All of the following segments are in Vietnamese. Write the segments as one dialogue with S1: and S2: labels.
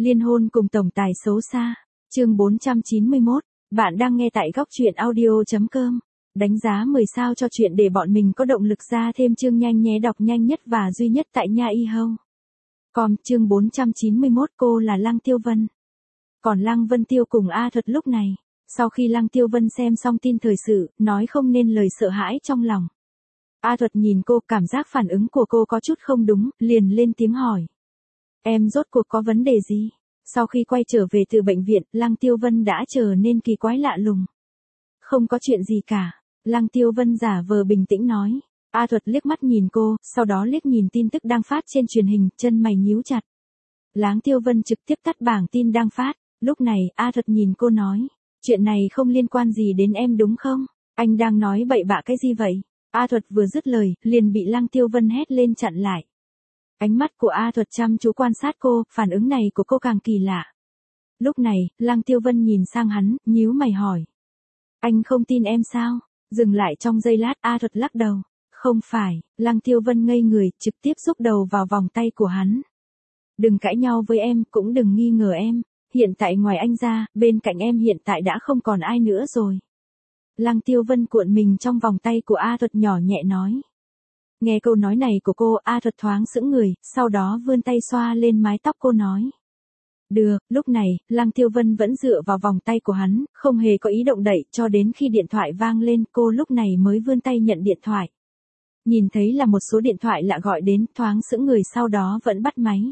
S1: Liên hôn cùng tổng tài xấu xa. Chương 491. Bạn đang nghe tại góc truyện audio.com. Đánh giá 10 sao cho chuyện để bọn mình có động lực ra thêm chương nhanh nhé, đọc nhanh nhất và duy nhất tại nha y hâu. Chương 491, cô là Lăng Tiêu Vân. Còn Lăng Vân Tiêu cùng A Thuật lúc này, sau khi Lăng Tiêu Vân xem xong tin thời sự, nói không nên lời sợ hãi trong lòng. A Thuật nhìn cô, cảm giác phản ứng của cô có chút không đúng, liền lên tiếng hỏi. Em rốt cuộc có vấn đề gì? Sau khi quay trở về từ bệnh viện, Lăng Tiêu Vân đã trở nên kỳ quái lạ lùng. Không có chuyện gì cả. Lăng Tiêu Vân giả vờ bình tĩnh nói. A Thuật liếc mắt nhìn cô, sau đó liếc nhìn tin tức đang phát trên truyền hình, chân mày nhíu chặt. Lăng Tiêu Vân trực tiếp tắt bảng tin đang phát. Lúc này, A Thuật nhìn cô nói. Chuyện này không liên quan gì đến em đúng không? Anh đang nói bậy bạ cái gì vậy? A Thuật vừa dứt lời, liền bị Lăng Tiêu Vân hét lên chặn lại. Ánh mắt của A Thuật chăm chú quan sát cô, phản ứng này của cô càng kỳ lạ. Lúc này, Lăng Tiêu Vân nhìn sang hắn, nhíu mày hỏi. Anh không tin em sao? Dừng lại trong giây lát, A Thuật lắc đầu. Không phải. Lăng Tiêu Vân ngây người, trực tiếp xúc đầu vào vòng tay của hắn. Đừng cãi nhau với em, cũng đừng nghi ngờ em. Hiện tại ngoài anh ra, bên cạnh em hiện tại đã không còn ai nữa rồi. Lăng Tiêu Vân cuộn mình trong vòng tay của A Thuật, nhỏ nhẹ nói. Nghe câu nói này của cô, A Thuật thoáng sững người, sau đó vươn tay xoa lên mái tóc cô nói. Được, lúc này, Lăng Tiêu Vân vẫn dựa vào vòng tay của hắn, không hề có ý động đậy, cho đến khi điện thoại vang lên, cô lúc này mới vươn tay nhận điện thoại. Nhìn thấy là một số điện thoại lạ gọi đến, thoáng sững người, sau đó vẫn bắt máy.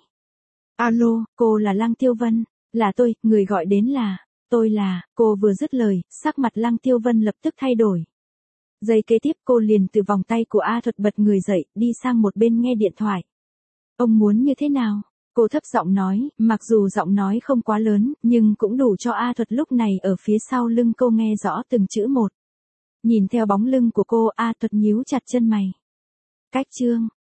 S1: Alo, cô là Lăng Tiêu Vân. Là tôi, người gọi đến là. Tôi là, cô vừa dứt lời, sắc mặt Lăng Tiêu Vân lập tức thay đổi. Giây kế tiếp cô liền từ vòng tay của A Thuật bật người dậy, đi sang một bên nghe điện thoại. Ông muốn như thế nào? Cô thấp giọng nói, mặc dù giọng nói không quá lớn, nhưng cũng đủ cho A Thuật lúc này ở phía sau lưng cô nghe rõ từng chữ một. Nhìn theo bóng lưng của cô, A Thuật nhíu chặt chân mày. Cách chương,